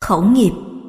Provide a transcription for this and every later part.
Khẩu nghiệp.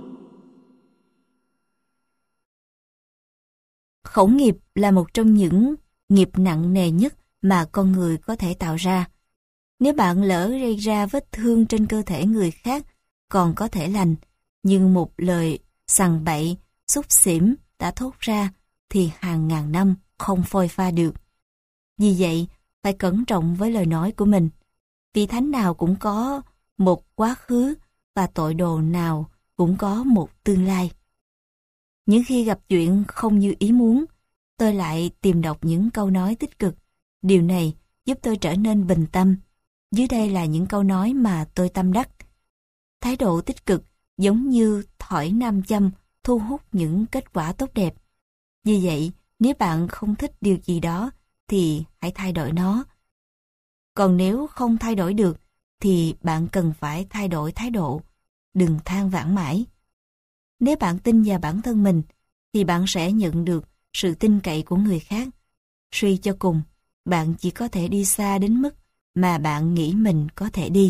Khẩu nghiệp là một trong những nghiệp nặng nề nhất mà con người có thể tạo ra. Nếu bạn lỡ gây ra vết thương trên cơ thể người khác còn có thể lành, nhưng một lời sằng bậy, xúc xỉm đã thốt ra thì hàng ngàn năm không phôi pha được. Vì vậy, phải cẩn trọng với lời nói của mình. Vị thánh nào cũng có một quá khứ và tội đồ nào cũng có một tương lai. Những khi gặp chuyện không như ý muốn, tôi lại tìm đọc những câu nói tích cực. Điều này giúp tôi trở nên bình tâm. Dưới đây là những câu nói mà tôi tâm đắc. Thái độ tích cực giống như thỏi nam châm thu hút những kết quả tốt đẹp. Vì vậy, nếu bạn không thích điều gì đó thì hãy thay đổi nó. Còn nếu không thay đổi được thì bạn cần phải thay đổi thái độ. Đừng than vãn mãi. Nếu bạn tin vào bản thân mình thì bạn sẽ nhận được sự tin cậy của người khác. Suy cho cùng, bạn chỉ có thể đi xa đến mức mà bạn nghĩ mình có thể đi.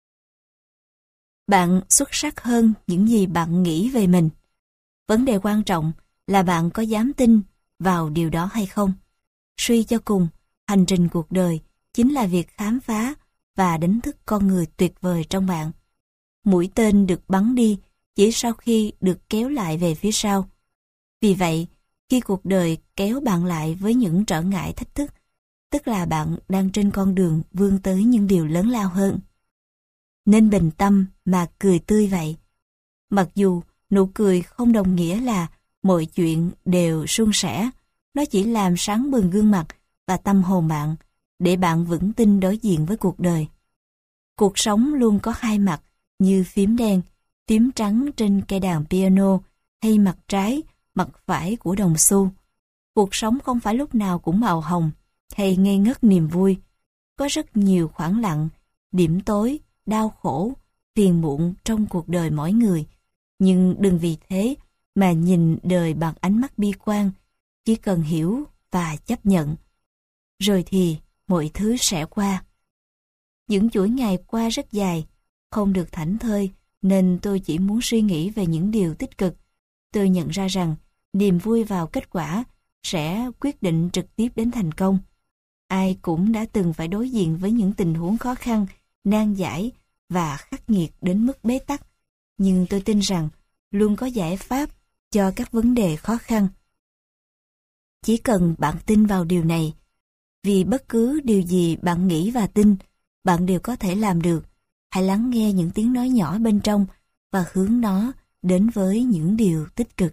Bạn xuất sắc hơn những gì bạn nghĩ về mình. Vấn đề quan trọng là bạn có dám tin vào điều đó hay không. Suy cho cùng, hành trình cuộc đời chính là việc khám phá và đánh thức con người tuyệt vời trong bạn. Mũi tên được bắn đi chỉ sau khi được kéo lại về phía sau. Vì vậy, khi cuộc đời kéo bạn lại với những trở ngại thách thức, tức là bạn đang trên con đường vươn tới những điều lớn lao hơn. Nên bình tâm mà cười tươi vậy. Mặc dù nụ cười không đồng nghĩa là mọi chuyện đều suôn sẻ, nó chỉ làm sáng bừng gương mặt và tâm hồn bạn, để bạn vững tin đối diện với cuộc đời. Cuộc sống luôn có hai mặt, như phím đen, phím trắng trên cây đàn piano, hay mặt trái, mặt phải của đồng xu. Cuộc sống không phải lúc nào cũng màu hồng, hay ngây ngất niềm vui. Có rất nhiều khoảng lặng, điểm tối, đau khổ, phiền muộn trong cuộc đời mỗi người. Nhưng đừng vì thế mà nhìn đời bằng ánh mắt bi quan, chỉ cần hiểu và chấp nhận. Rồi thì mọi thứ sẽ qua. Những chuỗi ngày qua rất dài, không được thảnh thơi, nên tôi chỉ muốn suy nghĩ về những điều tích cực. Tôi nhận ra rằng niềm vui vào kết quả sẽ quyết định trực tiếp đến thành công. Ai cũng đã từng phải đối diện với những tình huống khó khăn, nan giải và khắc nghiệt đến mức bế tắc. Nhưng tôi tin rằng luôn có giải pháp cho các vấn đề khó khăn. Chỉ cần bạn tin vào điều này, vì bất cứ điều gì bạn nghĩ và tin, bạn đều có thể làm được. Hãy lắng nghe những tiếng nói nhỏ bên trong và hướng nó đến với những điều tích cực.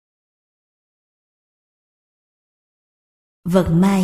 Vận may.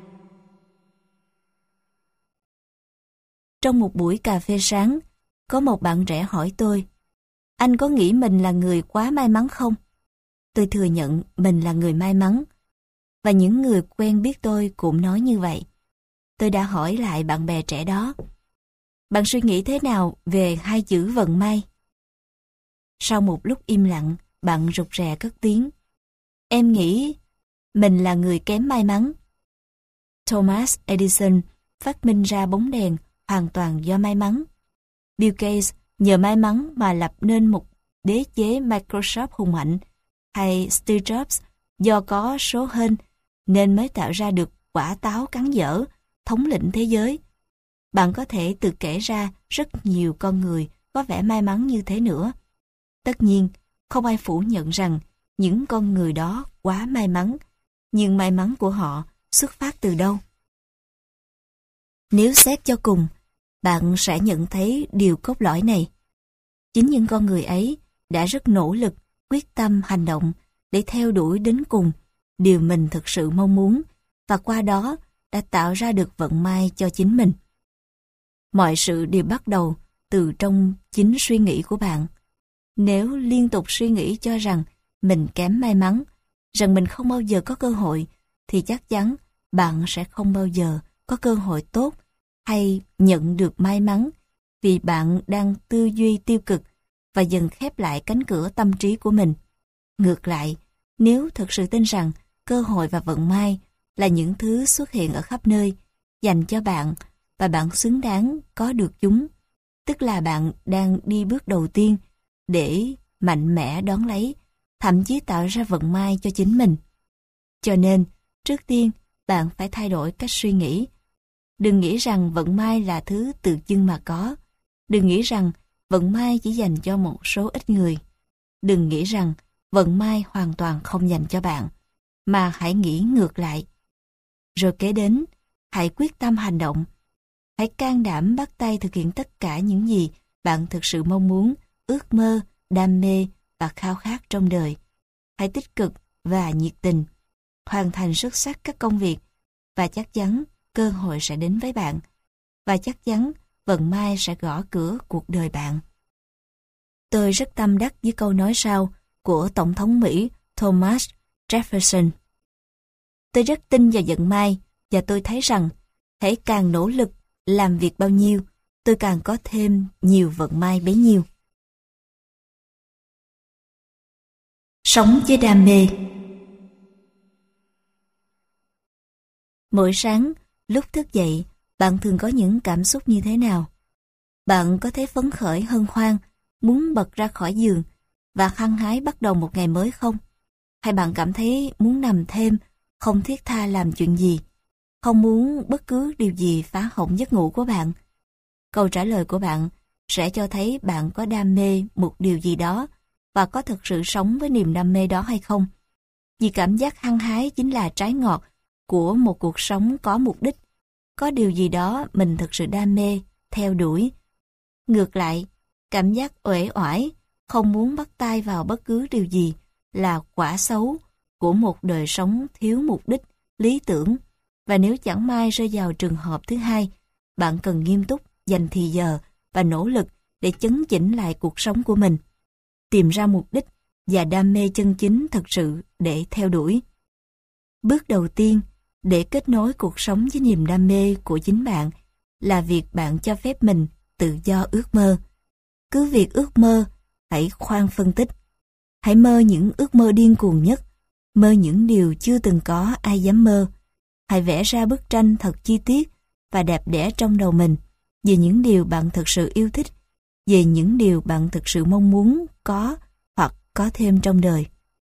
Trong một buổi cà phê sáng, có một bạn trẻ hỏi tôi, anh có nghĩ mình là người quá may mắn không? Tôi thừa nhận mình là người may mắn, và những người quen biết tôi cũng nói như vậy. Tôi đã hỏi lại bạn bè trẻ đó, bạn suy nghĩ thế nào về hai chữ vận may? Sau một lúc im lặng, bạn rụt rè cất tiếng, em nghĩ mình là người kém may mắn. Thomas Edison phát minh ra bóng đèn hoàn toàn do may mắn. Bill Gates nhờ may mắn mà lập nên một đế chế Microsoft hùng mạnh, hay Steve Jobs do có số hên nên mới tạo ra được quả táo cắn dở, thống lĩnh thế giới. Bạn có thể tự kể ra rất nhiều con người có vẻ may mắn như thế nữa. Tất nhiên, không ai phủ nhận rằng những con người đó quá may mắn, nhưng may mắn của họ xuất phát từ đâu? Nếu xét cho cùng, bạn sẽ nhận thấy điều cốt lõi này. Chính những con người ấy đã rất nỗ lực, quyết tâm hành động để theo đuổi đến cùng điều mình thực sự mong muốn, và qua đó đã tạo ra được vận may cho chính mình. Mọi sự đều bắt đầu từ trong chính suy nghĩ của bạn. Nếu liên tục suy nghĩ cho rằng mình kém may mắn, rằng mình không bao giờ có cơ hội, thì chắc chắn bạn sẽ không bao giờ có cơ hội tốt hay nhận được may mắn, vì bạn đang tư duy tiêu cực và dần khép lại cánh cửa tâm trí của mình. Ngược lại, nếu thực sự tin rằng cơ hội và vận may là những thứ xuất hiện ở khắp nơi, dành cho bạn và bạn xứng đáng có được chúng, tức là bạn đang đi bước đầu tiên để mạnh mẽ đón lấy, thậm chí tạo ra vận may cho chính mình. Cho nên, trước tiên, bạn phải thay đổi cách suy nghĩ. Đừng nghĩ rằng vận may là thứ tự dưng mà có. Đừng nghĩ rằng vận may chỉ dành cho một số ít người. Đừng nghĩ rằng vận may hoàn toàn không dành cho bạn, mà hãy nghĩ ngược lại. Rồi kế đến, hãy quyết tâm hành động. Hãy can đảm bắt tay thực hiện tất cả những gì bạn thực sự mong muốn, ước mơ, đam mê và khao khát trong đời. Hãy tích cực và nhiệt tình, hoàn thành xuất sắc các công việc, và chắc chắn cơ hội sẽ đến với bạn. Và chắc chắn vận may sẽ gõ cửa cuộc đời bạn. Tôi rất tâm đắc với câu nói sau của Tổng thống Mỹ Thomas Jefferson. Tôi rất tin vào vận may, và tôi thấy rằng hễ càng nỗ lực làm việc bao nhiêu, tôi càng có thêm nhiều vận may bấy nhiêu. Sống với đam mê. Mỗi sáng, lúc thức dậy, bạn thường có những cảm xúc như thế nào? Bạn có thấy phấn khởi hân hoan, muốn bật ra khỏi giường và hăng hái bắt đầu một ngày mới không? Hay bạn cảm thấy muốn nằm thêm, không thiết tha làm chuyện gì, không muốn bất cứ điều gì phá hỏng giấc ngủ của bạn? Câu trả lời của bạn sẽ cho thấy bạn có đam mê một điều gì đó và có thực sự sống với niềm đam mê đó hay không. Vì cảm giác hăng hái chính là trái ngọt của một cuộc sống có mục đích, có điều gì đó mình thực sự đam mê, theo đuổi. Ngược lại, cảm giác uể oải, không muốn bắt tay vào bất cứ điều gì là quả xấu của một đời sống thiếu mục đích, lý tưởng. Và nếu chẳng may rơi vào trường hợp thứ hai, bạn cần nghiêm túc dành thì giờ và nỗ lực để chấn chỉnh lại cuộc sống của mình, tìm ra mục đích và đam mê chân chính thực sự để theo đuổi. Bước đầu tiên để kết nối cuộc sống với niềm đam mê của chính bạn là việc bạn cho phép mình tự do ước mơ. Cứ việc ước mơ, hãy khoan phân tích. Hãy mơ những ước mơ điên cuồng nhất, mơ những điều chưa từng có ai dám mơ. Hãy vẽ ra bức tranh thật chi tiết và đẹp đẽ trong đầu mình về những điều bạn thực sự yêu thích, về những điều bạn thực sự mong muốn có hoặc có thêm trong đời.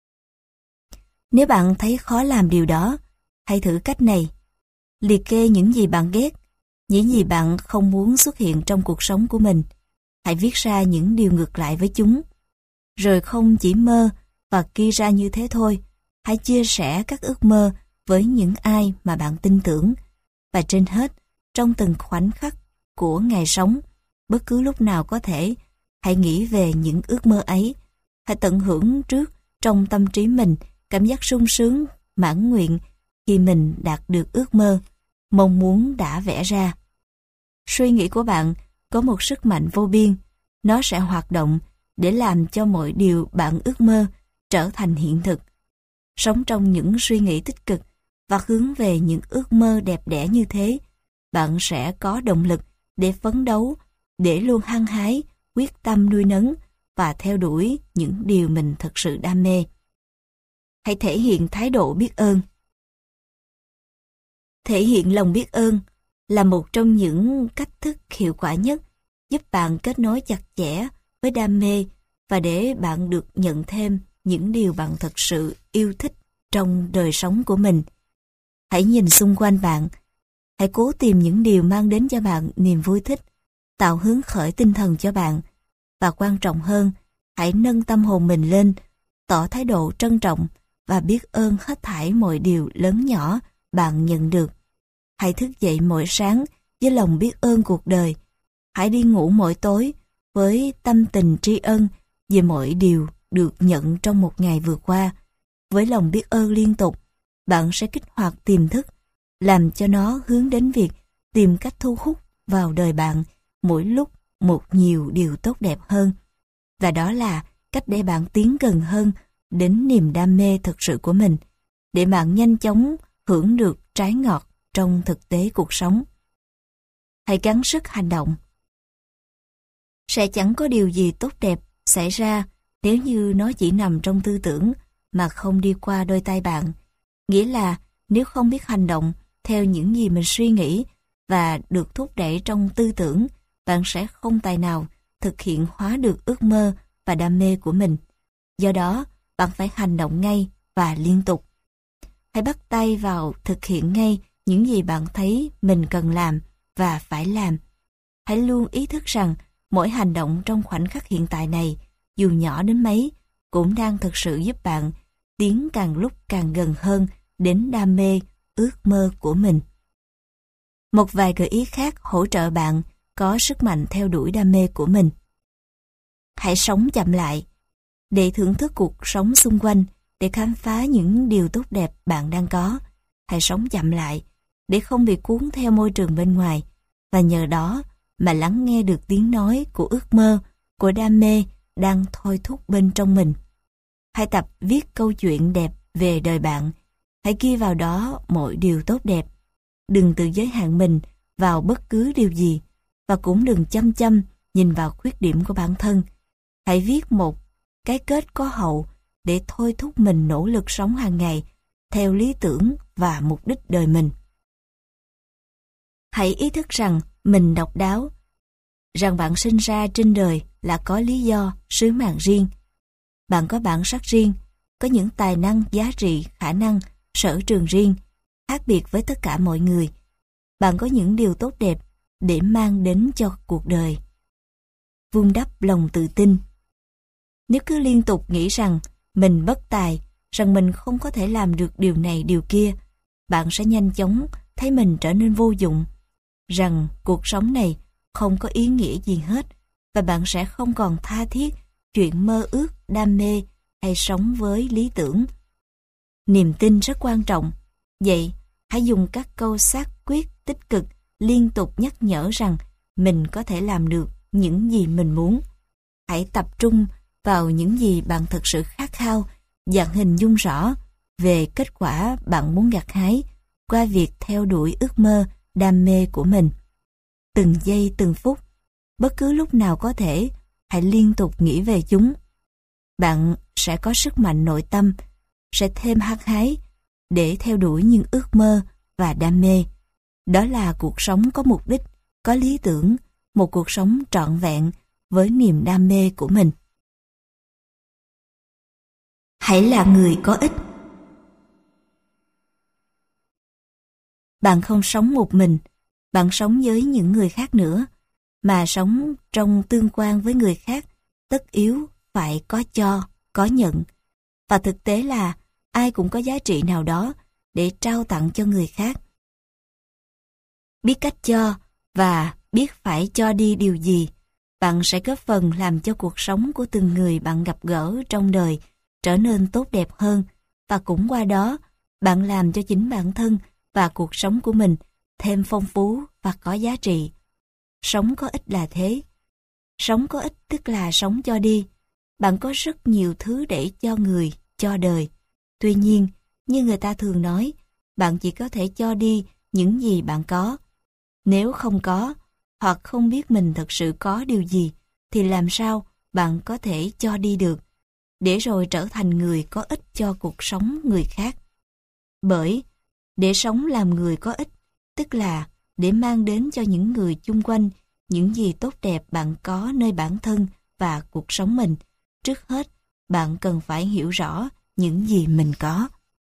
Nếu bạn thấy khó làm điều đó, hãy thử cách này. Liệt kê những gì bạn ghét, những gì bạn không muốn xuất hiện trong cuộc sống của mình. Hãy viết ra những điều ngược lại với chúng. Rồi không chỉ mơ và ghi ra như thế thôi, hãy chia sẻ các ước mơ với những ai mà bạn tin tưởng. Và trên hết, trong từng khoảnh khắc của ngày sống, bất cứ lúc nào có thể, hãy nghĩ về những ước mơ ấy. Hãy tận hưởng trước trong tâm trí mình cảm giác sung sướng, mãn nguyện khi mình đạt được ước mơ, mong muốn đã vẽ ra. Suy nghĩ của bạn có một sức mạnh vô biên, nó sẽ hoạt động để làm cho mọi điều bạn ước mơ trở thành hiện thực. Sống trong những suy nghĩ tích cực và hướng về những ước mơ đẹp đẽ như thế, bạn sẽ có động lực để phấn đấu, để luôn hăng hái, quyết tâm nuôi nấng và theo đuổi những điều mình thực sự đam mê. Hãy thể hiện thái độ biết ơn. Thể hiện lòng biết ơn là một trong những cách thức hiệu quả nhất giúp bạn kết nối chặt chẽ với đam mê và để bạn được nhận thêm những điều bạn thật sự yêu thích trong đời sống của mình. Hãy nhìn xung quanh bạn. Hãy cố tìm những điều mang đến cho bạn niềm vui thích, tạo hứng khởi tinh thần cho bạn. Và quan trọng hơn, hãy nâng tâm hồn mình lên, tỏ thái độ trân trọng và biết ơn hết thảy mọi điều lớn nhỏ bạn nhận được. Hãy thức dậy mỗi sáng với lòng biết ơn cuộc đời. Hãy đi ngủ mỗi tối với tâm tình tri ân về mọi điều được nhận trong một ngày vừa qua. Với lòng biết ơn liên tục, bạn sẽ kích hoạt tiềm thức, làm cho nó hướng đến việc tìm cách thu hút vào đời bạn mỗi lúc một nhiều điều tốt đẹp hơn. Và đó là cách để bạn tiến gần hơn đến niềm đam mê thực sự của mình, để bạn nhanh chóng hưởng được trái ngọt trong thực tế cuộc sống. Hãy gắng sức hành động. Sẽ chẳng có điều gì tốt đẹp xảy ra nếu như nó chỉ nằm trong tư tưởng mà không đi qua đôi tay bạn. Nghĩa là nếu không biết hành động theo những gì mình suy nghĩ và được thúc đẩy trong tư tưởng, bạn sẽ không tài nào thực hiện hóa được ước mơ và đam mê của mình. Do đó, bạn phải hành động ngay và liên tục. Hãy bắt tay vào thực hiện ngay những gì bạn thấy mình cần làm và phải làm. Hãy luôn ý thức rằng mỗi hành động trong khoảnh khắc hiện tại này, dù nhỏ đến mấy, cũng đang thực sự giúp bạn tiến càng lúc càng gần hơn đến đam mê, ước mơ của mình. Một vài gợi ý khác hỗ trợ bạn có sức mạnh theo đuổi đam mê của mình. Hãy sống chậm lại, để thưởng thức cuộc sống xung quanh, để khám phá những điều tốt đẹp bạn đang có. Hãy sống chậm lại, để không bị cuốn theo môi trường bên ngoài, và nhờ đó mà lắng nghe được tiếng nói của ước mơ, của đam mê đang thôi thúc bên trong mình. Hãy tập viết câu chuyện đẹp về đời bạn. Hãy ghi vào đó mọi điều tốt đẹp. Đừng tự giới hạn mình vào bất cứ điều gì, và cũng đừng chăm chăm nhìn vào khuyết điểm của bản thân. Hãy viết một cái kết có hậu để thôi thúc mình nỗ lực sống hàng ngày theo lý tưởng và mục đích đời mình. Hãy ý thức rằng mình độc đáo, rằng bạn sinh ra trên đời là có lý do, sứ mạng riêng. Bạn có bản sắc riêng, có những tài năng, giá trị, khả năng, sở trường riêng, khác biệt với tất cả mọi người. Bạn có những điều tốt đẹp để mang đến cho cuộc đời. Vun đắp lòng tự tin. Nếu cứ liên tục nghĩ rằng mình bất tài, rằng mình không có thể làm được điều này điều kia, bạn sẽ nhanh chóng thấy mình trở nên vô dụng, rằng cuộc sống này không có ý nghĩa gì hết, và bạn sẽ không còn tha thiết chuyện mơ ước, đam mê hay sống với lý tưởng. Niềm tin rất quan trọng, vậy hãy dùng các câu xác quyết tích cực liên tục nhắc nhở rằng mình có thể làm được những gì mình muốn. Hãy tập trung vào những gì bạn thực sự khát khao và hình dung rõ về kết quả bạn muốn gặt hái qua việc theo đuổi ước mơ, đam mê của mình. Từng giây từng phút, bất cứ lúc nào có thể, hãy liên tục nghĩ về chúng. Bạn sẽ có sức mạnh nội tâm, sẽ thêm hăng hái để theo đuổi những ước mơ và đam mê. Đó là cuộc sống có mục đích, có lý tưởng, một cuộc sống trọn vẹn với niềm đam mê của mình. Hãy là người có ích. Bạn không sống một mình, bạn sống với những người khác nữa, mà sống trong tương quan với người khác, tất yếu phải có cho, có nhận. Và thực tế là ai cũng có giá trị nào đó để trao tặng cho người khác. Biết cách cho và biết phải cho đi điều gì, bạn sẽ góp phần làm cho cuộc sống của từng người bạn gặp gỡ trong đời trở nên tốt đẹp hơn, và cũng qua đó, bạn làm cho chính bản thân và cuộc sống của mình thêm phong phú và có giá trị. Sống có ích là thế. Sống có ích tức là sống cho đi. Bạn có rất nhiều thứ để cho người, cho đời. Tuy nhiên, như người ta thường nói, bạn chỉ có thể cho đi những gì bạn có. Nếu không có, hoặc không biết mình thật sự có điều gì, thì làm sao bạn có thể cho đi được, để rồi trở thành người có ích cho cuộc sống người khác. Bởi, để sống làm người có ích, tức là để mang đến cho những người chung quanh những gì tốt đẹp bạn có nơi bản thân và cuộc sống mình. Trước hết, bạn cần phải hiểu rõ những gì mình có.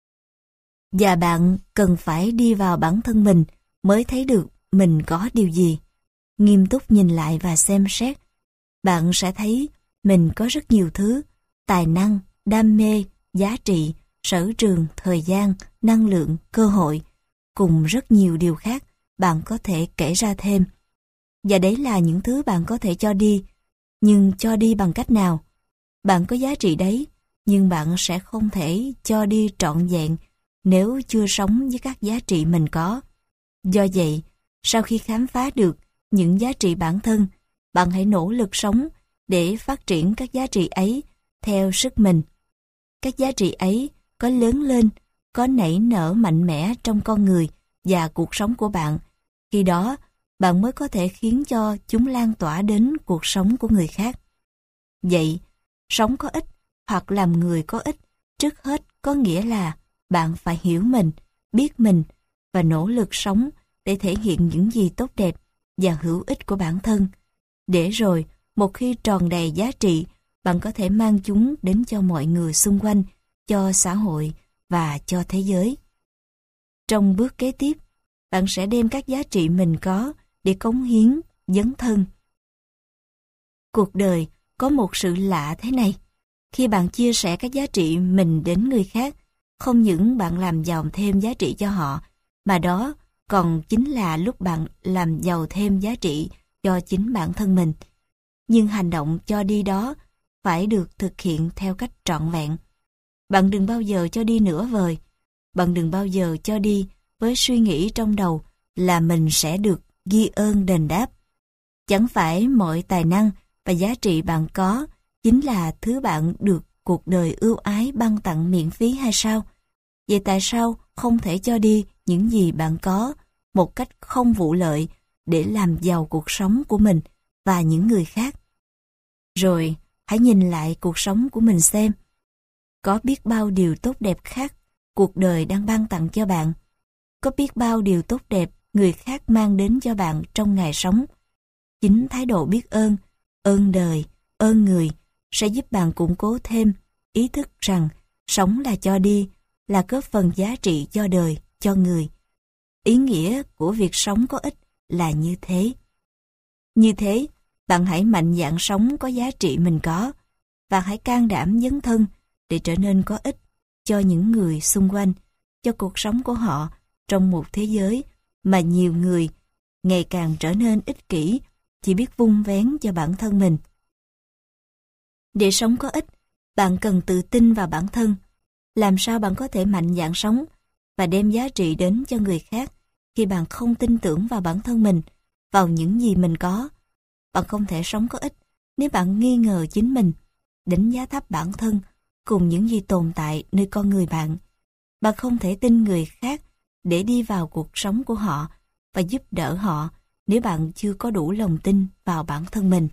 Và bạn cần phải đi vào bản thân mình mới thấy được mình có điều gì. Nghiêm túc nhìn lại và xem xét, bạn sẽ thấy mình có rất nhiều thứ, tài năng, đam mê, giá trị, sở trường, thời gian, năng lượng, cơ hội, cùng rất nhiều điều khác bạn có thể kể ra thêm. Và đấy là những thứ bạn có thể cho đi, nhưng cho đi bằng cách nào? Bạn có giá trị đấy, nhưng bạn sẽ không thể cho đi trọn vẹn nếu chưa sống với các giá trị mình có. Do vậy, sau khi khám phá được những giá trị bản thân, bạn hãy nỗ lực sống để phát triển các giá trị ấy theo sức mình. Các giá trị ấy có lớn lên, có nảy nở mạnh mẽ trong con người và cuộc sống của bạn. Khi đó, bạn mới có thể khiến cho chúng lan tỏa đến cuộc sống của người khác. Vậy, sống có ích hoặc làm người có ích, trước hết có nghĩa là bạn phải hiểu mình, biết mình và nỗ lực sống để thể hiện những gì tốt đẹp và hữu ích của bản thân. Để rồi, một khi tròn đầy giá trị, bạn có thể mang chúng đến cho mọi người xung quanh, cho xã hội và cho thế giới. Trong bước kế tiếp, bạn sẽ đem các giá trị mình có để cống hiến, dấn thân. Cuộc đời có một sự lạ thế này. Khi bạn chia sẻ các giá trị mình đến người khác, không những bạn làm giàu thêm giá trị cho họ, mà đó còn chính là lúc bạn làm giàu thêm giá trị cho chính bản thân mình. Nhưng hành động cho đi đó phải được thực hiện theo cách trọn vẹn. Bạn đừng bao giờ cho đi nửa vời. Bạn đừng bao giờ cho đi với suy nghĩ trong đầu là mình sẽ được ghi ơn đền đáp. Chẳng phải mọi tài năng và giá trị bạn có chính là thứ bạn được cuộc đời ưu ái ban tặng miễn phí hay sao? Vậy tại sao không thể cho đi những gì bạn có một cách không vụ lợi để làm giàu cuộc sống của mình và những người khác? Rồi hãy nhìn lại cuộc sống của mình xem. Có biết bao điều tốt đẹp khác cuộc đời đang ban tặng cho bạn. Có biết bao điều tốt đẹp người khác mang đến cho bạn trong ngày sống. Chính thái độ biết ơn, ơn đời, ơn người sẽ giúp bạn củng cố thêm ý thức rằng sống là cho đi, là góp phần giá trị cho đời, cho người. Ý nghĩa của việc sống có ích là như thế. Như thế, bạn hãy mạnh dạn sống có giá trị mình có, và hãy can đảm dấn thân để trở nên có ích cho những người xung quanh, cho cuộc sống của họ trong một thế giới mà nhiều người ngày càng trở nên ích kỷ, chỉ biết vun vén cho bản thân mình. Để sống có ích, bạn cần tự tin vào bản thân. Làm sao bạn có thể mạnh dạn sống và đem giá trị đến cho người khác khi bạn không tin tưởng vào bản thân mình, vào những gì mình có? Bạn không thể sống có ích nếu bạn nghi ngờ chính mình, đánh giá thấp bản thân cùng những gì tồn tại nơi con người bạn. Bạn không thể tin người khác để đi vào cuộc sống của họ và giúp đỡ họ nếu bạn chưa có đủ lòng tin vào bản thân mình.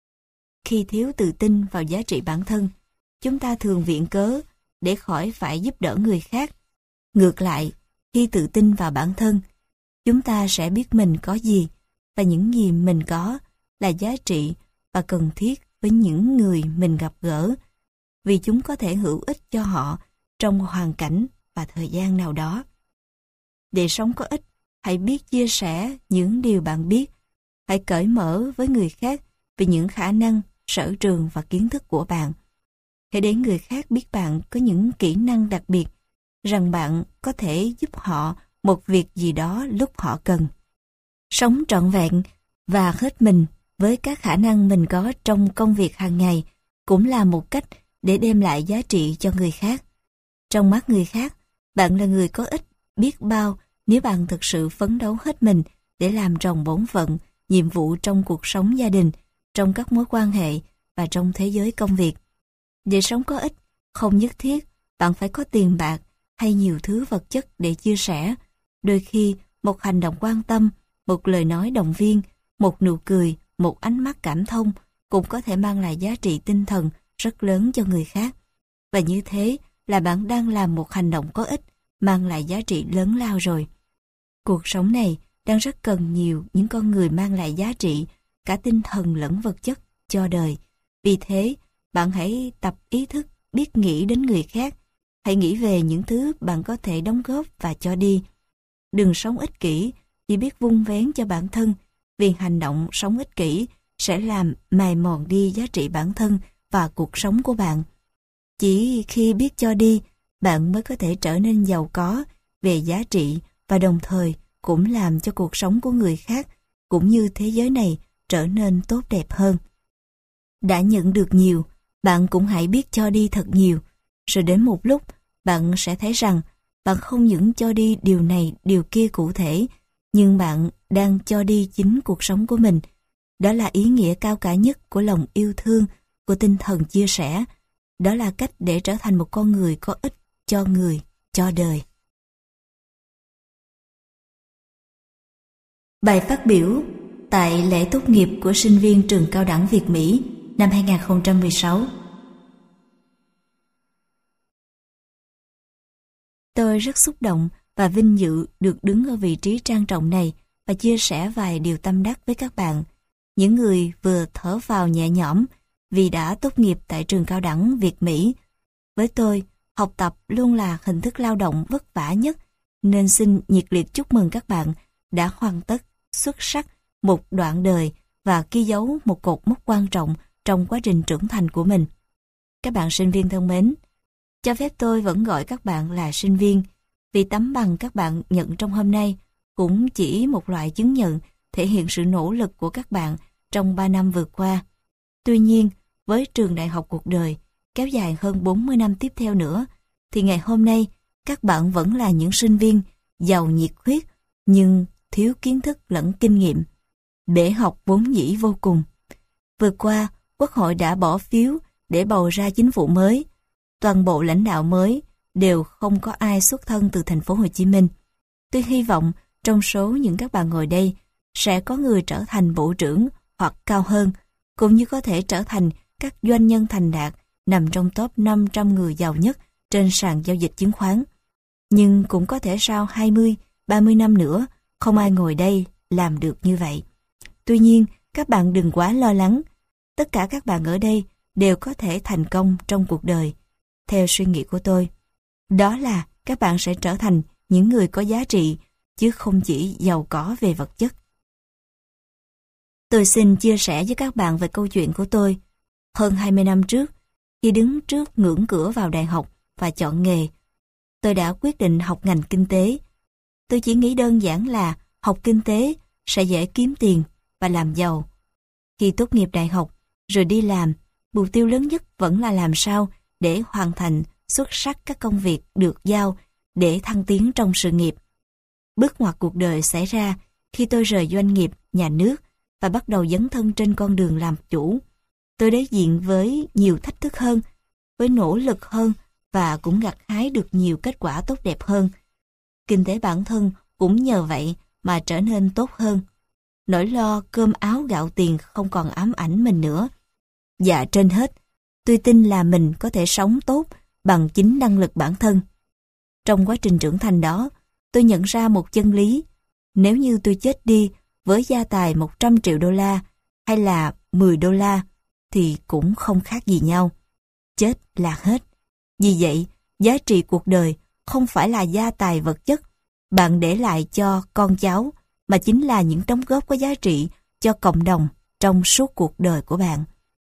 Khi thiếu tự tin vào giá trị bản thân, chúng ta thường viện cớ để khỏi phải giúp đỡ người khác. Ngược lại, khi tự tin vào bản thân, chúng ta sẽ biết mình có gì và những gì mình có là giá trị và cần thiết với những người mình gặp gỡ, vì chúng có thể hữu ích cho họ trong hoàn cảnh và thời gian nào đó. Để sống có ích, hãy biết chia sẻ những điều bạn biết. Hãy cởi mở với người khác về những khả năng, sở trường và kiến thức của bạn. Hãy để người khác biết bạn có những kỹ năng đặc biệt, rằng bạn có thể giúp họ một việc gì đó lúc họ cần. Sống trọn vẹn và hết mình với các khả năng mình có trong công việc hàng ngày cũng là một cách để đem lại giá trị cho người khác. Trong mắt người khác, bạn là người có ích biết bao nếu bạn thực sự phấn đấu hết mình để làm tròn bổn phận, nhiệm vụ trong cuộc sống gia đình, trong các mối quan hệ và trong thế giới công việc. Để sống có ích, không nhất thiết bạn phải có tiền bạc hay nhiều thứ vật chất để chia sẻ. Đôi khi, một hành động quan tâm, một lời nói động viên, một nụ cười, một ánh mắt cảm thông cũng có thể mang lại giá trị tinh thần rất lớn cho người khác. Và như thế là bạn đang làm một hành động có ích, mang lại giá trị lớn lao rồi. Cuộc sống này đang rất cần nhiều những con người mang lại giá trị, cả tinh thần lẫn vật chất, cho đời. Vì thế, bạn hãy tập ý thức biết nghĩ đến người khác. Hãy nghĩ về những thứ bạn có thể đóng góp và cho đi. Đừng sống ích kỷ, chỉ biết vun vén cho bản thân, vì hành động sống ích kỷ sẽ làm mài mòn đi giá trị bản thân và cuộc sống của bạn. Chỉ khi biết cho đi, bạn mới có thể trở nên giàu có về giá trị và đồng thời cũng làm cho cuộc sống của người khác cũng như thế giới này trở nên tốt đẹp hơn. Đã nhận được nhiều, bạn cũng hãy biết cho đi thật nhiều. Rồi đến một lúc, bạn sẽ thấy rằng bạn không những cho đi điều này, điều kia cụ thể, nhưng bạn đang cho đi chính cuộc sống của mình. Đó là ý nghĩa cao cả nhất của lòng yêu thương, của tinh thần chia sẻ. Đó là cách để trở thành một con người có ích cho người, cho đời. Bài phát biểu tại lễ tốt nghiệp của sinh viên trường cao đẳng Việt Mỹ năm 2016. Tôi rất xúc động và vinh dự được đứng ở vị trí trang trọng này và chia sẻ vài điều tâm đắc với các bạn. Những người vừa thở phào nhẹ nhõm vì đã tốt nghiệp tại trường cao đẳng Việt Mỹ. Với tôi, học tập luôn là hình thức lao động vất vả nhất, nên xin nhiệt liệt chúc mừng các bạn đã hoàn tất xuất sắc một đoạn đời và ghi dấu một cột mốc quan trọng trong quá trình trưởng thành của mình. Các bạn sinh viên thân mến, cho phép tôi vẫn gọi các bạn là sinh viên, vì tấm bằng các bạn nhận trong hôm nay cũng chỉ một loại chứng nhận thể hiện sự nỗ lực của các bạn trong 3 năm vừa qua. Tuy nhiên, với trường đại học cuộc đời, kéo dài hơn 40 năm tiếp theo nữa, thì ngày hôm nay các bạn vẫn là những sinh viên giàu nhiệt huyết nhưng thiếu kiến thức lẫn kinh nghiệm. Bể học vốn dĩ vô cùng. Vừa qua, Quốc hội đã bỏ phiếu để bầu ra chính phủ mới. Toàn bộ lãnh đạo mới đều không có ai xuất thân từ thành phố Hồ Chí Minh. Tôi hy vọng trong số những các bạn ngồi đây sẽ có người trở thành bộ trưởng hoặc cao hơn, cũng như có thể trở thành các doanh nhân thành đạt nằm trong top 500 người giàu nhất trên sàn giao dịch chứng khoán. Nhưng cũng có thể sau 20, 30 năm nữa không ai ngồi đây làm được như vậy. Tuy nhiên, các bạn đừng quá lo lắng. Tất cả các bạn ở đây đều có thể thành công trong cuộc đời. Theo suy nghĩ của tôi, đó là các bạn sẽ trở thành những người có giá trị, chứ không chỉ giàu có về vật chất. Tôi xin chia sẻ với các bạn về câu chuyện của tôi. Hơn 20 năm trước, khi đứng trước ngưỡng cửa vào đại học và chọn nghề, tôi đã quyết định học ngành kinh tế. Tôi chỉ nghĩ đơn giản là học kinh tế sẽ dễ kiếm tiền và làm giàu. Khi tốt nghiệp đại học, rồi đi làm, mục tiêu lớn nhất vẫn là làm sao để hoàn thành xuất sắc các công việc được giao để thăng tiến trong sự nghiệp. Bước ngoặt cuộc đời xảy ra khi tôi rời doanh nghiệp, nhà nước và bắt đầu dấn thân trên con đường làm chủ. Tôi đối diện với nhiều thách thức hơn, với nỗ lực hơn và cũng gặt hái được nhiều kết quả tốt đẹp hơn. Kinh tế bản thân cũng nhờ vậy mà trở nên tốt hơn. Nỗi lo cơm áo gạo tiền không còn ám ảnh mình nữa. Và trên hết, tôi tin là mình có thể sống tốt bằng chính năng lực bản thân. Trong quá trình trưởng thành đó, tôi nhận ra một chân lý. Nếu như tôi chết đi với gia tài 100 triệu đô la hay là 10 đô la thì cũng không khác gì nhau. Chết là hết. Vì vậy, giá trị cuộc đời không phải là gia tài vật chất bạn để lại cho con cháu, mà chính là những đóng góp có giá trị cho cộng đồng trong suốt cuộc đời của bạn.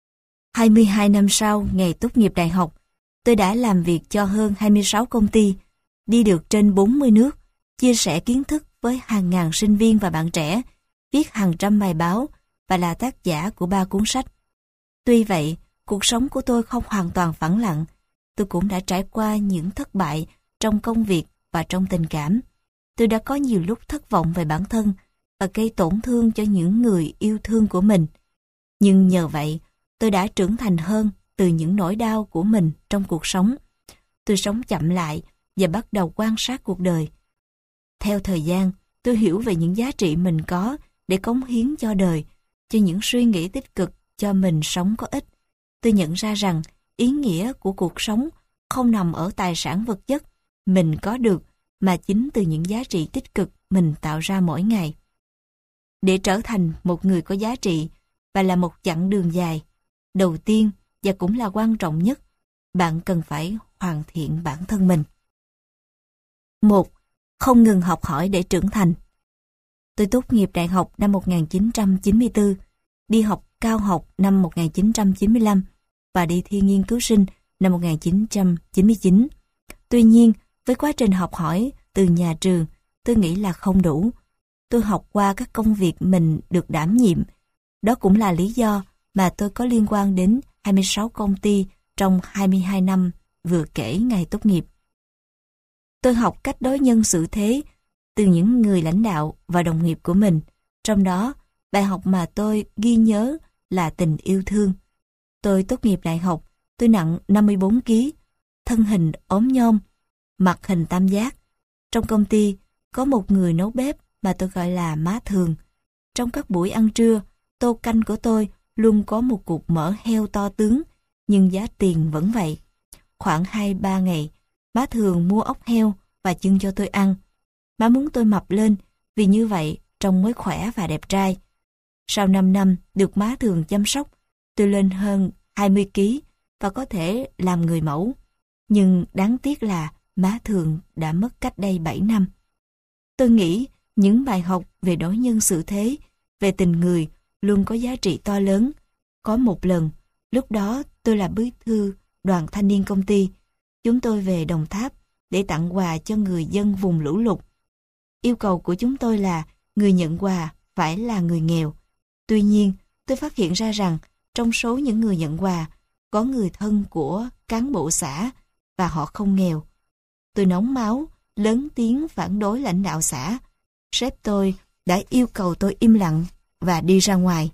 22 năm sau ngày tốt nghiệp đại học, tôi đã làm việc cho hơn 26 công ty, đi được trên 40 nước, chia sẻ kiến thức với hàng ngàn sinh viên và bạn trẻ, viết hàng trăm bài báo và là tác giả của 3 cuốn sách. Tuy vậy, cuộc sống của tôi không hoàn toàn phẳng lặng. Tôi cũng đã trải qua những thất bại trong công việc và trong tình cảm. Tôi đã có nhiều lúc thất vọng về bản thân và gây tổn thương cho những người yêu thương của mình. Nhưng nhờ vậy, tôi đã trưởng thành hơn từ những nỗi đau của mình trong cuộc sống. Tôi sống chậm lại và bắt đầu quan sát cuộc đời. Theo thời gian, tôi hiểu về những giá trị mình có để cống hiến cho đời, cho những suy nghĩ tích cực cho mình sống có ích. Tôi nhận ra rằng ý nghĩa của cuộc sống không nằm ở tài sản vật chất mình có được, mà chính từ những giá trị tích cực mình tạo ra mỗi ngày. Để trở thành một người có giá trị và là một chặng đường dài, đầu tiên và cũng là quan trọng nhất, bạn cần phải hoàn thiện bản thân mình. 1. Không ngừng học hỏi để trưởng thành. Tôi tốt nghiệp đại học năm 1994, đi học cao học năm 1995 và đi thi nghiên cứu sinh năm 1999. Tuy nhiên, với quá trình học hỏi từ nhà trường, tôi nghĩ là không đủ. Tôi học qua các công việc mình được đảm nhiệm. Đó cũng là lý do mà tôi có liên quan đến 26 công ty trong 22 năm vừa kể ngày tốt nghiệp. Tôi học cách đối nhân xử thế từ những người lãnh đạo và đồng nghiệp của mình. Trong đó, bài học mà tôi ghi nhớ là tình yêu thương. Tôi tốt nghiệp đại học, tôi nặng 54 kg, thân hình ốm nhom, mặt hình tam giác. Trong công ty, có một người nấu bếp mà tôi gọi là má Thường. Trong các buổi ăn trưa, tô canh của tôi luôn có một cục mỡ heo to tướng, nhưng giá tiền vẫn vậy. Khoảng 2-3 ngày, má Thường mua ốc heo và chưng cho tôi ăn. Má muốn tôi mập lên, vì như vậy trông mới khỏe và đẹp trai. Sau 5 năm được má Thường chăm sóc, tôi lên hơn 20 kg và có thể làm người mẫu. Nhưng đáng tiếc là má Thường đã mất cách đây 7 năm. Tôi nghĩ những bài học về đối nhân xử thế, về tình người luôn có giá trị to lớn. Có một lần, lúc đó tôi là bí thư đoàn thanh niên công ty. Chúng tôi về Đồng Tháp để tặng quà cho người dân vùng lũ lụt. Yêu cầu của chúng tôi là người nhận quà phải là người nghèo. Tuy nhiên, tôi phát hiện ra rằng trong số những người nhận quà có người thân của cán bộ xã và họ không nghèo. Tôi nóng máu, lớn tiếng phản đối lãnh đạo xã. Sếp tôi đã yêu cầu tôi im lặng và đi ra ngoài.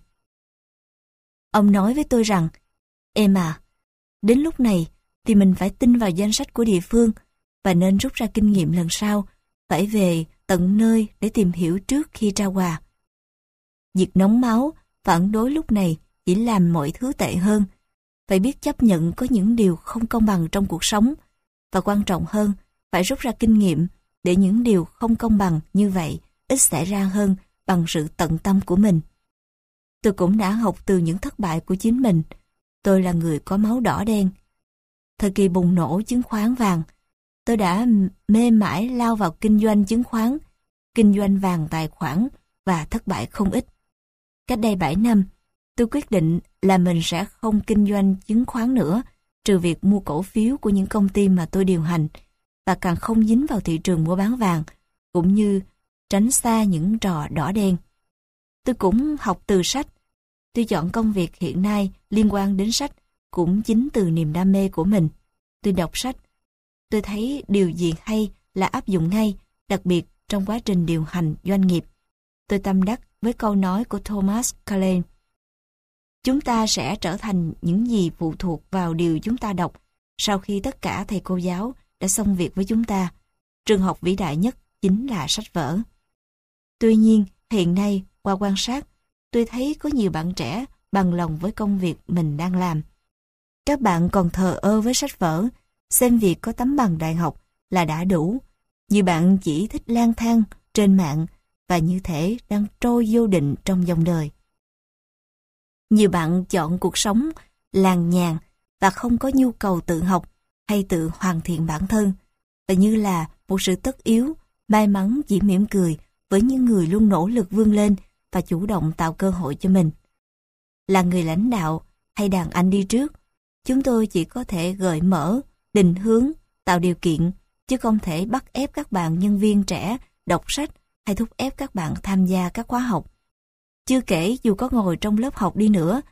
Ông nói với tôi rằng, em à, đến lúc này thì mình phải tin vào danh sách của địa phương và nên rút ra kinh nghiệm lần sau, phải về tận nơi để tìm hiểu trước khi trao quà. Việc nóng máu, phản đối lúc này chỉ làm mọi thứ tệ hơn. Phải biết chấp nhận có những điều không công bằng trong cuộc sống, và quan trọng hơn, phải rút ra kinh nghiệm để những điều không công bằng như vậy ít xảy ra hơn bằng sự tận tâm của mình. Tôi cũng đã học từ những thất bại của chính mình. Tôi là người có máu đỏ đen. Thời kỳ bùng nổ chứng khoán vàng, tôi đã mê mải lao vào kinh doanh chứng khoán, kinh doanh vàng tài khoản và thất bại không ít. Cách đây 7 năm, tôi quyết định là mình sẽ không kinh doanh chứng khoán nữa, trừ việc mua cổ phiếu của những công ty mà tôi điều hành, và càng không dính vào thị trường mua bán vàng, cũng như tránh xa những trò đỏ đen. Tôi cũng học từ sách. Tôi chọn công việc hiện nay liên quan đến sách cũng chính từ niềm đam mê của mình. Tôi đọc sách. Tôi thấy điều gì hay là áp dụng ngay, đặc biệt trong quá trình điều hành doanh nghiệp. Tôi tâm đắc với câu nói của Thomas Carlyle. Chúng ta sẽ trở thành những gì phụ thuộc vào điều chúng ta đọc sau khi tất cả thầy cô giáo đã xong việc với chúng ta. Trường học vĩ đại nhất chính là sách vở. Tuy nhiên, hiện nay, qua quan sát, tôi thấy có nhiều bạn trẻ bằng lòng với công việc mình đang làm. Các bạn còn thờ ơ với sách vở, xem việc có tấm bằng đại học là đã đủ. Nhiều bạn chỉ thích lang thang trên mạng và như thể đang trôi vô định trong dòng đời. Nhiều bạn chọn cuộc sống làng nhàn và không có nhu cầu tự học hay tự hoàn thiện bản thân, và như là một sự tất yếu, may mắn chỉ mỉm cười với những người luôn nỗ lực vươn lên và chủ động tạo cơ hội cho mình. Là người lãnh đạo hay đàn anh đi trước, chúng tôi chỉ có thể gợi mở, định hướng, tạo điều kiện, chứ không thể bắt ép các bạn nhân viên trẻ đọc sách hay thúc ép các bạn tham gia các khóa học. Chưa kể dù có ngồi trong lớp học đi nữa,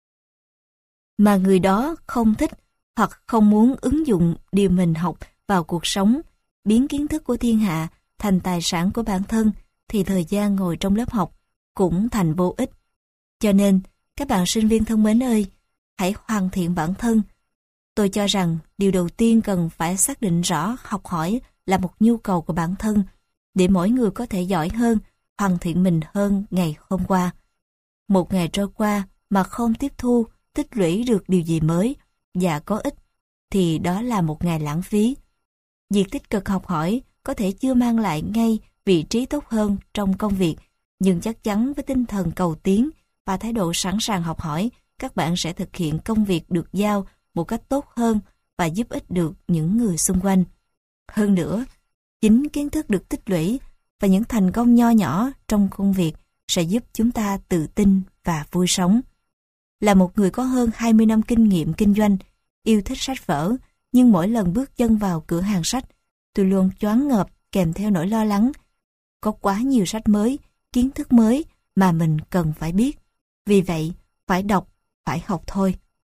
mà người đó không thích hoặc không muốn ứng dụng điều mình học vào cuộc sống, biến kiến thức của thiên hạ thành tài sản của bản thân, thì thời gian ngồi trong lớp học cũng thành vô ích. Cho nên, các bạn sinh viên thân mến ơi, hãy hoàn thiện bản thân. Tôi cho rằng điều đầu tiên cần phải xác định rõ học hỏi là một nhu cầu của bản thân, để mỗi người có thể giỏi hơn, hoàn thiện mình hơn ngày hôm qua. Một ngày trôi qua mà không tiếp thu, tích lũy được điều gì mới và có ích, thì đó là một ngày lãng phí. Việc tích cực học hỏi có thể chưa mang lại ngay vị trí tốt hơn trong công việc, nhưng chắc chắn với tinh thần cầu tiến và thái độ sẵn sàng học hỏi, các bạn sẽ thực hiện công việc được giao một cách tốt hơn và giúp ích được những người xung quanh. Hơn nữa, chính kiến thức được tích lũy và những thành công nho nhỏ trong công việc sẽ giúp chúng ta tự tin và vui sống. Là một người có hơn 20 năm kinh nghiệm kinh doanh, yêu thích sách vở, nhưng mỗi lần bước chân vào cửa hàng sách, tôi luôn choáng ngợp kèm theo nỗi lo lắng. Có quá nhiều sách mới, kiến thức mới mà mình cần phải biết. Vì vậy, phải đọc, phải học thôi.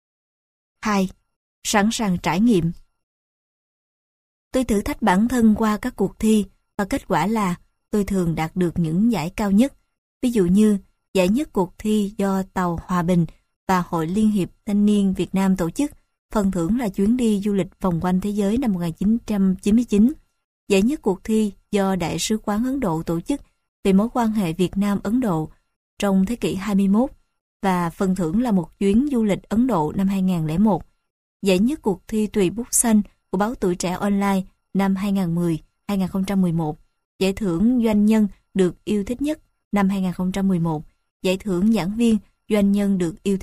2. Sẵn sàng trải nghiệm. Tôi thử thách bản thân qua các cuộc thi và kết quả là tôi thường đạt được những giải cao nhất. Ví dụ như giải nhất cuộc thi do Tàu Hòa Bình và Hội Liên hiệp Thanh niên Việt Nam tổ chức, phần thưởng là chuyến đi du lịch vòng quanh thế giới năm 1999. Giải nhất cuộc thi do Đại sứ quán Ấn Độ tổ chức về mối quan hệ Việt Nam-Ấn Độ trong thế kỷ 21 và phần thưởng là một chuyến du lịch Ấn Độ năm 2001. Giải nhất cuộc thi Tùy bút xanh của báo Tuổi Trẻ Online năm 2010-2011. Giải thưởng Doanh nhân được yêu thích nhất năm 2011. Giải thưởng Giảng viên Doanh nhân được yêu thích nhất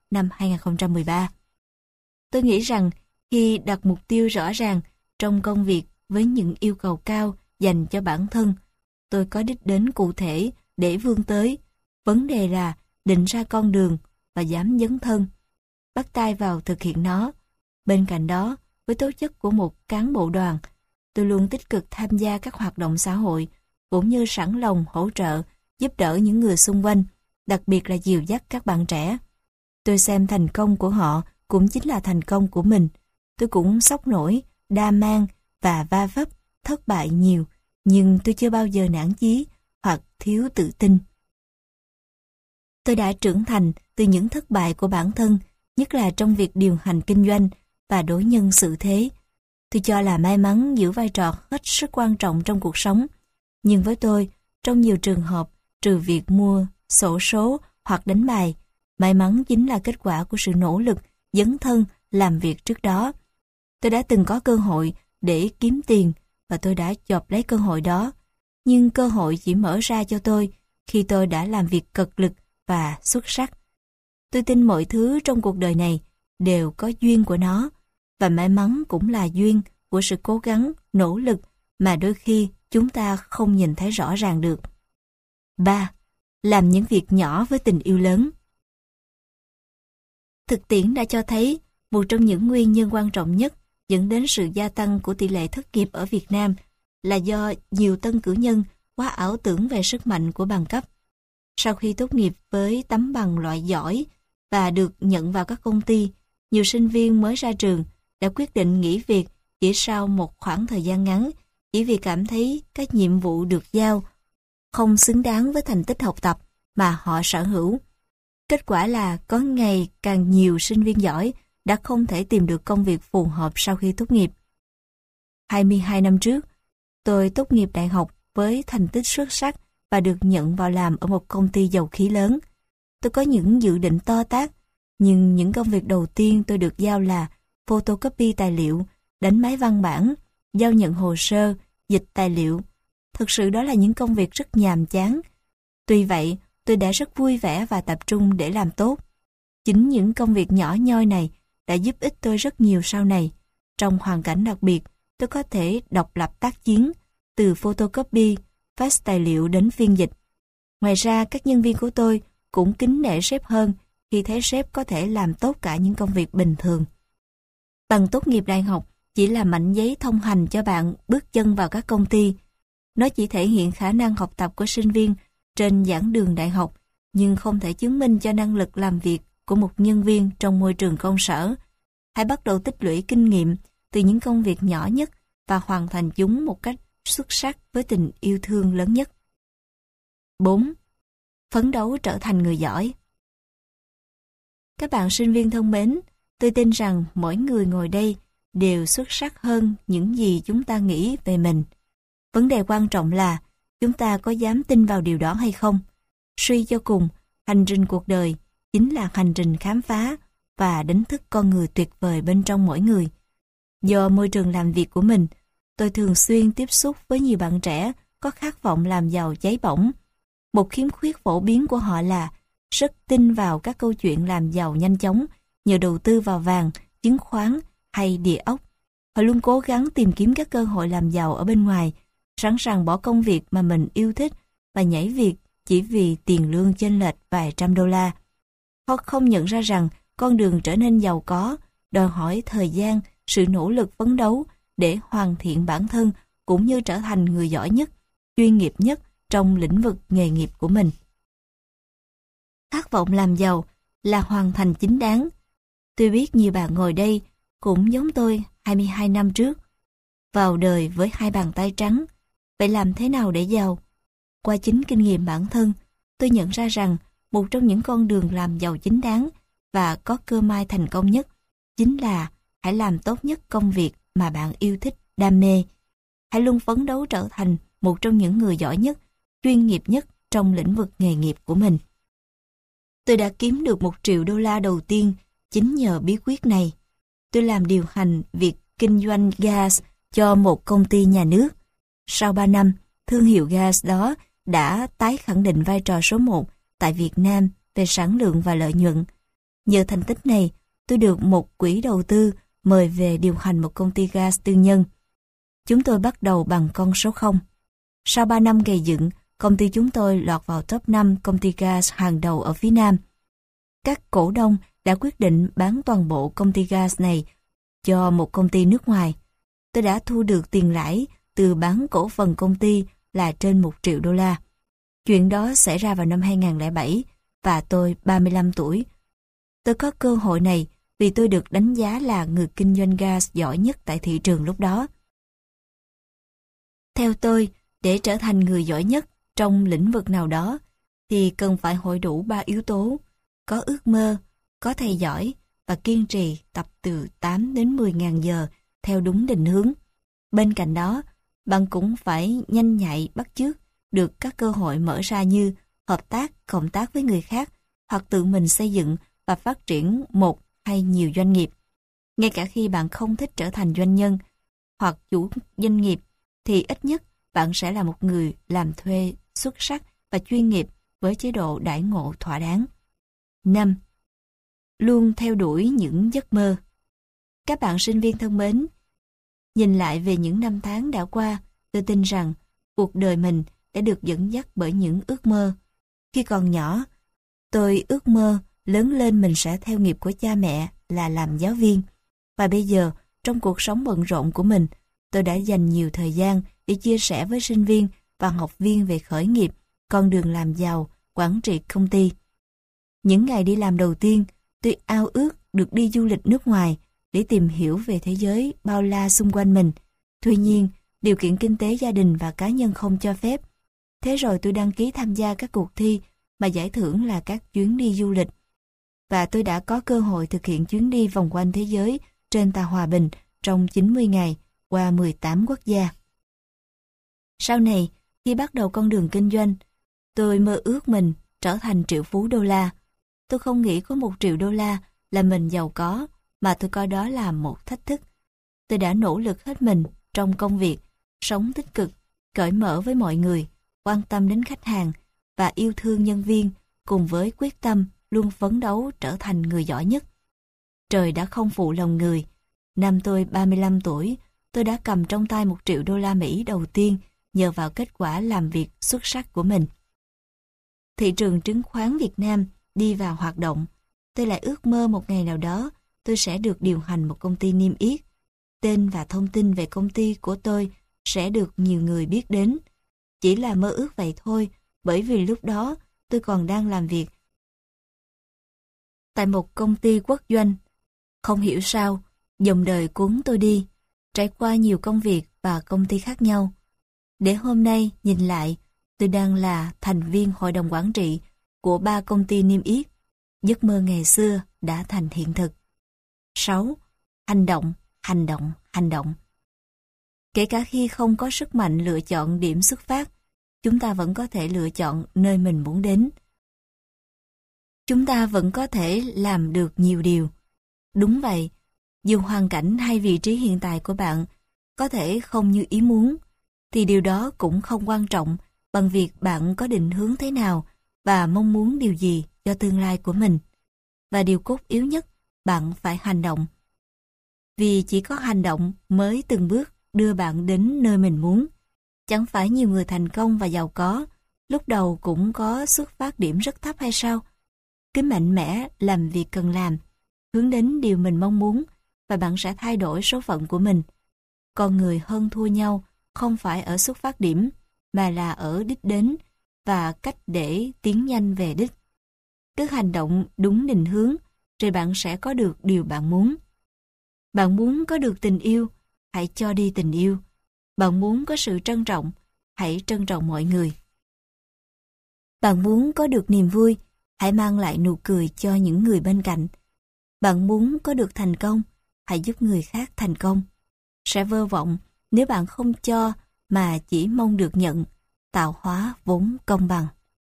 năm 2013. Tôi nghĩ rằng khi đặt mục tiêu rõ ràng trong công việc với những yêu cầu cao dành cho bản thân, tôi có đích đến cụ thể để vươn tới. Vấn đề là định ra con đường và dám dấn thân, bắt tay vào thực hiện nó. Bên cạnh đó, với tố chất của một cán bộ đoàn, tôi luôn tích cực tham gia các hoạt động xã hội, cũng như sẵn lòng hỗ trợ, giúp đỡ những người xung quanh, đặc biệt là dìu dắt các bạn trẻ. Tôi xem thành công của họ cũng chính là thành công của mình. Tôi cũng sốc nổi, đa mang và va vấp, thất bại nhiều, nhưng tôi chưa bao giờ nản chí hoặc thiếu tự tin. Tôi đã trưởng thành từ những thất bại của bản thân, nhất là trong việc điều hành kinh doanh và đối nhân xử thế. Tôi cho là may mắn giữ vai trò hết sức quan trọng trong cuộc sống. Nhưng với tôi, trong nhiều trường hợp, trừ việc mua xổ số hoặc đánh bài, may mắn chính là kết quả của sự nỗ lực, dấn thân, làm việc trước đó. Tôi đã từng có cơ hội để kiếm tiền và tôi đã chộp lấy cơ hội đó. Nhưng cơ hội chỉ mở ra cho tôi khi tôi đã làm việc cật lực và xuất sắc. Tôi tin mọi thứ trong cuộc đời này đều có duyên của nó, và may mắn cũng là duyên của sự cố gắng, nỗ lực mà đôi khi chúng ta không nhìn thấy rõ ràng được. 3. Làm những việc nhỏ với tình yêu lớn. Thực tiễn đã cho thấy một trong những nguyên nhân quan trọng nhất dẫn đến sự gia tăng của tỷ lệ thất nghiệp ở Việt Nam là do nhiều tân cử nhân quá ảo tưởng về sức mạnh của bằng cấp. Sau khi tốt nghiệp với tấm bằng loại giỏi và được nhận vào các công ty, nhiều sinh viên mới ra trường đã quyết định nghỉ việc chỉ sau một khoảng thời gian ngắn, chỉ vì cảm thấy các nhiệm vụ được giao không xứng đáng với thành tích học tập mà họ sở hữu. Kết quả là có ngày càng nhiều sinh viên giỏi đã không thể tìm được công việc phù hợp sau khi tốt nghiệp. 22 năm trước, tôi tốt nghiệp đại học với thành tích xuất sắc và được nhận vào làm ở một công ty dầu khí lớn. Tôi có những dự định to tát, nhưng những công việc đầu tiên tôi được giao là photocopy tài liệu, đánh máy văn bản, giao nhận hồ sơ, dịch tài liệu. Thực sự đó là những công việc rất nhàm chán. Tuy vậy, tôi đã rất vui vẻ và tập trung để làm tốt. Chính những công việc nhỏ nhoi này đã giúp ích tôi rất nhiều sau này. Trong hoàn cảnh đặc biệt, tôi có thể độc lập tác chiến, từ photocopy, fax tài liệu đến phiên dịch. Ngoài ra, các nhân viên của tôi cũng kính nể sếp hơn khi thấy sếp có thể làm tốt cả những công việc bình thường. Bằng tốt nghiệp đại học chỉ là mảnh giấy thông hành cho bạn bước chân vào các công ty. Nó chỉ thể hiện khả năng học tập của sinh viên trên giảng đường đại học, nhưng không thể chứng minh cho năng lực làm việc của một nhân viên trong môi trường công sở. Hãy bắt đầu tích lũy kinh nghiệm từ những công việc nhỏ nhất và hoàn thành chúng một cách xuất sắc với tình yêu thương lớn nhất. 4. Phấn đấu trở thành người giỏi. Các bạn sinh viên thân mến, tôi tin rằng mỗi người ngồi đây đều xuất sắc hơn những gì chúng ta nghĩ về mình. Vấn đề quan trọng là chúng ta có dám tin vào điều đó hay không? Suy cho cùng, hành trình cuộc đời chính là hành trình khám phá và đánh thức con người tuyệt vời bên trong mỗi người. Do môi trường làm việc của mình, tôi thường xuyên tiếp xúc với nhiều bạn trẻ có khát vọng làm giàu cháy bỏng. Một khiếm khuyết phổ biến của họ là rất tin vào các câu chuyện làm giàu nhanh chóng nhờ đầu tư vào vàng, chứng khoán hay địa ốc. Họ luôn cố gắng tìm kiếm các cơ hội làm giàu ở bên ngoài, sẵn sàng bỏ công việc mà mình yêu thích và nhảy việc chỉ vì tiền lương chênh lệch vài trăm đô la. Họ không nhận ra rằng con đường trở nên giàu có đòi hỏi thời gian, sự nỗ lực phấn đấu để hoàn thiện bản thân cũng như trở thành người giỏi nhất, chuyên nghiệp nhất trong lĩnh vực nghề nghiệp của mình. Khát vọng làm giàu là hoàn thành chính đáng. Tôi biết nhiều bạn ngồi đây cũng giống tôi 22 năm trước, vào đời với hai bàn tay trắng. Vậy làm thế nào để giàu? Qua chính kinh nghiệm bản thân, tôi nhận ra rằng một trong những con đường làm giàu chính đáng và có cơ may thành công nhất chính là hãy làm tốt nhất công việc mà bạn yêu thích, đam mê. Hãy luôn phấn đấu trở thành một trong những người giỏi nhất, chuyên nghiệp nhất trong lĩnh vực nghề nghiệp của mình. Tôi đã kiếm được 1 triệu đô la đầu tiên chính nhờ bí quyết này. Tôi làm điều hành việc kinh doanh gas cho một công ty nhà nước. Sau 3 năm, thương hiệu gas đó đã tái khẳng định vai trò số 1 tại Việt Nam về sản lượng và lợi nhuận. Nhờ thành tích này, tôi được một quỹ đầu tư mời về điều hành một công ty gas tư nhân. Chúng tôi bắt đầu bằng con số 0. Sau 3 năm gây dựng, công ty chúng tôi lọt vào top 5 công ty gas hàng đầu ở phía Nam. Các cổ đông đã quyết định bán toàn bộ công ty gas này cho một công ty nước ngoài. Tôi đã thu được tiền lãi từ bán cổ phần công ty là trên 1 triệu đô la. Chuyện đó xảy ra vào năm 2007 và tôi 35 tuổi. Tôi có cơ hội này vì tôi được đánh giá là người kinh doanh gas giỏi nhất tại thị trường lúc đó. Theo tôi, để trở thành người giỏi nhất trong lĩnh vực nào đó, thì cần phải hội đủ 3 yếu tố: có ước mơ, có thầy giỏi và kiên trì tập từ 8 đến 10.000 giờ theo đúng định hướng. Bên cạnh đó, bạn cũng phải nhanh nhạy bắt chước được các cơ hội mở ra như hợp tác, cộng tác với người khác hoặc tự mình xây dựng và phát triển một hay nhiều doanh nghiệp. Ngay cả khi bạn không thích trở thành doanh nhân hoặc chủ doanh nghiệp, thì ít nhất bạn sẽ là một người làm thuê xuất sắc và chuyên nghiệp với chế độ đãi ngộ thỏa đáng. 5. Luôn theo đuổi những giấc mơ. Các bạn sinh viên thân mến, nhìn lại về những năm tháng đã qua, tôi tin rằng cuộc đời mình đã được dẫn dắt bởi những ước mơ. Khi còn nhỏ, tôi ước mơ lớn lên mình sẽ theo nghiệp của cha mẹ là làm giáo viên. Và bây giờ, trong cuộc sống bận rộn của mình, tôi đã dành nhiều thời gian để chia sẻ với sinh viên và học viên về khởi nghiệp, con đường làm giàu, quản trị công ty. Những ngày đi làm đầu tiên, tôi ao ước được đi du lịch nước ngoài để tìm hiểu về thế giới bao la xung quanh mình. Tuy nhiên, điều kiện kinh tế gia đình và cá nhân không cho phép. Thế rồi tôi đăng ký tham gia các cuộc thi mà giải thưởng là các chuyến đi du lịch. Và tôi đã có cơ hội thực hiện chuyến đi vòng quanh thế giới trên tàu Hòa Bình trong 90 ngày qua 18 quốc gia. Sau này, khi bắt đầu con đường kinh doanh, tôi mơ ước mình trở thành triệu phú đô la. Tôi không nghĩ có 1 triệu đô la là mình giàu có, mà tôi coi đó là một thách thức. Tôi đã nỗ lực hết mình trong công việc, sống tích cực, cởi mở với mọi người, quan tâm đến khách hàng và yêu thương nhân viên, cùng với quyết tâm luôn phấn đấu trở thành người giỏi nhất. Trời đã không phụ lòng người. Năm tôi 35 tuổi, tôi đã cầm trong tay 1 triệu đô la Mỹ đầu tiên nhờ vào kết quả làm việc xuất sắc của mình. Thị trường chứng khoán Việt Nam đi vào hoạt động. Tôi lại ước mơ một ngày nào đó tôi sẽ được điều hành một công ty niêm yết. Tên và thông tin về công ty của tôi sẽ được nhiều người biết đến. Chỉ là mơ ước vậy thôi, bởi vì lúc đó tôi còn đang làm việc tại một công ty quốc doanh. Không hiểu sao, dòng đời cuốn tôi đi, trải qua nhiều công việc và công ty khác nhau. Để hôm nay nhìn lại, tôi đang là thành viên hội đồng quản trị của 3 công ty niêm yết. Giấc mơ ngày xưa đã thành hiện thực. 6. Hành động, hành động, hành động. Kể cả khi không có sức mạnh lựa chọn điểm xuất phát, chúng ta vẫn có thể lựa chọn nơi mình muốn đến. Chúng ta vẫn có thể làm được nhiều điều. Đúng vậy, dù hoàn cảnh hay vị trí hiện tại của bạn có thể không như ý muốn, thì điều đó cũng không quan trọng bằng việc bạn có định hướng thế nào và mong muốn điều gì cho tương lai của mình. Và điều cốt yếu nhất, bạn phải hành động. Vì chỉ có hành động mới từng bước đưa bạn đến nơi mình muốn. Chẳng phải nhiều người thành công và giàu có, lúc đầu cũng có xuất phát điểm rất thấp hay sao? Cứ mạnh mẽ làm việc cần làm, hướng đến điều mình mong muốn, và bạn sẽ thay đổi số phận của mình. Con người hơn thua nhau không phải ở xuất phát điểm, mà là ở đích đến và cách để tiến nhanh về đích. Cứ hành động đúng định hướng, rồi bạn sẽ có được điều bạn muốn. Bạn muốn có được tình yêu, hãy cho đi tình yêu. Bạn muốn có sự trân trọng, hãy trân trọng mọi người. Bạn muốn có được niềm vui, hãy mang lại nụ cười cho những người bên cạnh. Bạn muốn có được thành công, hãy giúp người khác thành công. Sẽ vơ vọng nếu bạn không cho mà chỉ mong được nhận, tạo hóa vốn công bằng.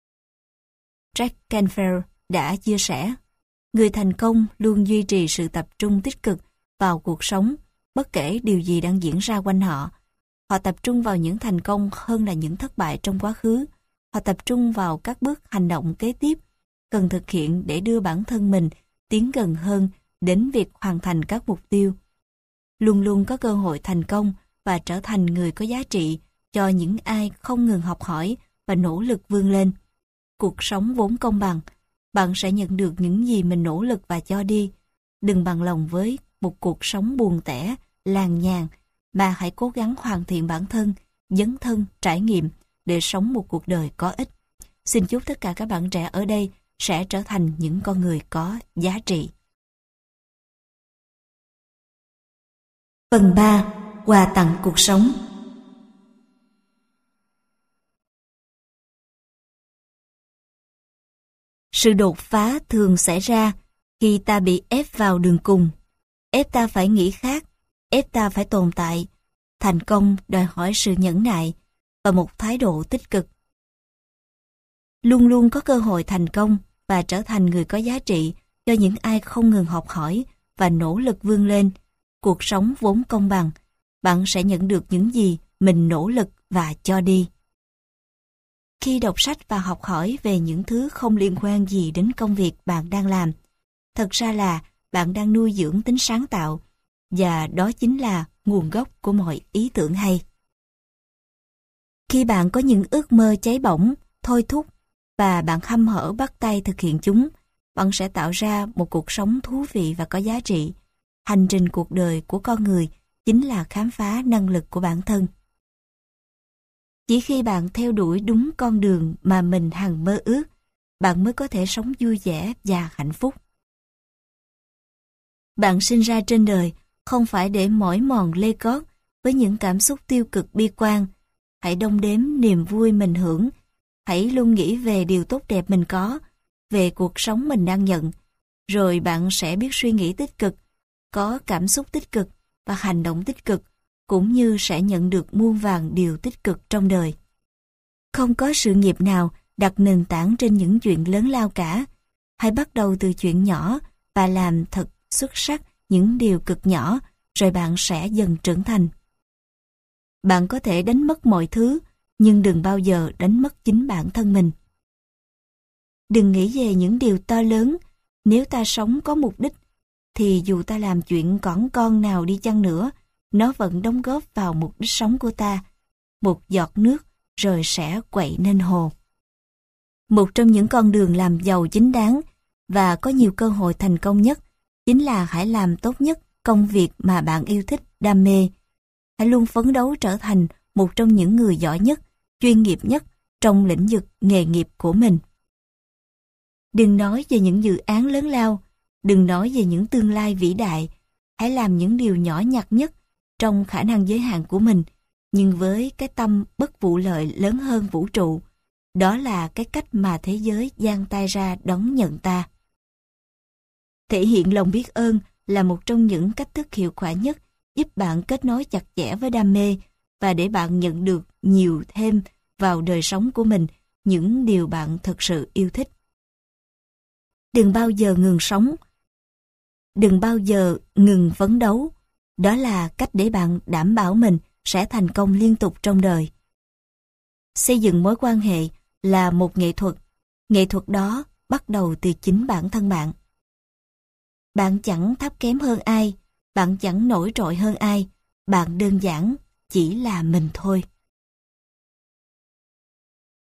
Jack Canfield đã chia sẻ, người thành công luôn duy trì sự tập trung tích cực vào cuộc sống, bất kể điều gì đang diễn ra quanh họ. Họ tập trung vào những thành công hơn là những thất bại trong quá khứ. Họ tập trung vào các bước hành động kế tiếp cần thực hiện để đưa bản thân mình tiến gần hơn đến việc hoàn thành các mục tiêu. Luôn luôn có cơ hội thành công và trở thành người có giá trị cho những ai không ngừng học hỏi và nỗ lực vươn lên. Cuộc sống vốn công bằng, bạn sẽ nhận được những gì mình nỗ lực và cho đi. Đừng bằng lòng với một cuộc sống buồn tẻ, làng nhàng, mà hãy cố gắng hoàn thiện bản thân, dấn thân, trải nghiệm để sống một cuộc đời có ích. Xin chúc tất cả các bạn trẻ ở đây sẽ trở thành những con người có giá trị. Phần 3. Quà tặng cuộc sống. Sự đột phá thường xảy ra khi ta bị ép vào đường cùng, ép ta phải nghĩ khác, ép ta phải tồn tại. Thành công đòi hỏi sự nhẫn nại và một thái độ tích cực. Luôn luôn có cơ hội thành công và trở thành người có giá trị cho những ai không ngừng học hỏi và nỗ lực vươn lên. Cuộc sống vốn công bằng, bạn sẽ nhận được những gì mình nỗ lực và cho đi. Khi đọc sách và học hỏi về những thứ không liên quan gì đến công việc bạn đang làm, thật ra là bạn đang nuôi dưỡng tính sáng tạo, và đó chính là nguồn gốc của mọi ý tưởng hay. Khi bạn có những ước mơ cháy bỏng, thôi thúc, và bạn hăm hở bắt tay thực hiện chúng, bạn sẽ tạo ra một cuộc sống thú vị và có giá trị. Hành trình cuộc đời của con người chính là khám phá năng lực của bản thân. Chỉ khi bạn theo đuổi đúng con đường mà mình hằng mơ ước, bạn mới có thể sống vui vẻ và hạnh phúc. Bạn sinh ra trên đời không phải để mỏi mòn lê cót với những cảm xúc tiêu cực bi quan. Hãy đong đếm niềm vui mình hưởng. Hãy luôn nghĩ về điều tốt đẹp mình có, về cuộc sống mình đang nhận. Rồi bạn sẽ biết suy nghĩ tích cực, có cảm xúc tích cực và hành động tích cực, cũng như sẽ nhận được muôn vàn điều tích cực trong đời. Không có sự nghiệp nào đặt nền tảng trên những chuyện lớn lao cả. Hãy bắt đầu từ chuyện nhỏ và làm thật xuất sắc những điều cực nhỏ, rồi bạn sẽ dần trưởng thành. Bạn có thể đánh mất mọi thứ, nhưng đừng bao giờ đánh mất chính bản thân mình. Đừng nghĩ về những điều to lớn. Nếu ta sống có mục đích, thì dù ta làm chuyện cỏn con nào đi chăng nữa, nó vẫn đóng góp vào mục đích sống của ta. Một giọt nước rồi sẽ quậy nên hồ. Một trong những con đường làm giàu chính đáng và có nhiều cơ hội thành công nhất chính là hãy làm tốt nhất công việc mà bạn yêu thích, đam mê. Hãy luôn phấn đấu trở thành một trong những người giỏi nhất, chuyên nghiệp nhất trong lĩnh vực nghề nghiệp của mình. Đừng nói về những dự án lớn lao, đừng nói về những tương lai vĩ đại. Hãy làm những điều nhỏ nhặt nhất trong khả năng giới hạn của mình, nhưng với cái tâm bất vụ lợi lớn hơn vũ trụ. Đó là cái cách mà thế giới giang tay ra đón nhận ta. Thể hiện lòng biết ơn là một trong những cách thức hiệu quả nhất giúp bạn kết nối chặt chẽ với đam mê và để bạn nhận được nhiều thêm vào đời sống của mình những điều bạn thực sự yêu thích. Đừng bao giờ ngừng sống. Đừng bao giờ ngừng phấn đấu. Đó là cách để bạn đảm bảo mình sẽ thành công liên tục trong đời. Xây dựng mối quan hệ là một nghệ thuật. Nghệ thuật đó bắt đầu từ chính bản thân bạn. Bạn chẳng thấp kém hơn ai, bạn chẳng nổi trội hơn ai, bạn đơn giản chỉ là mình thôi.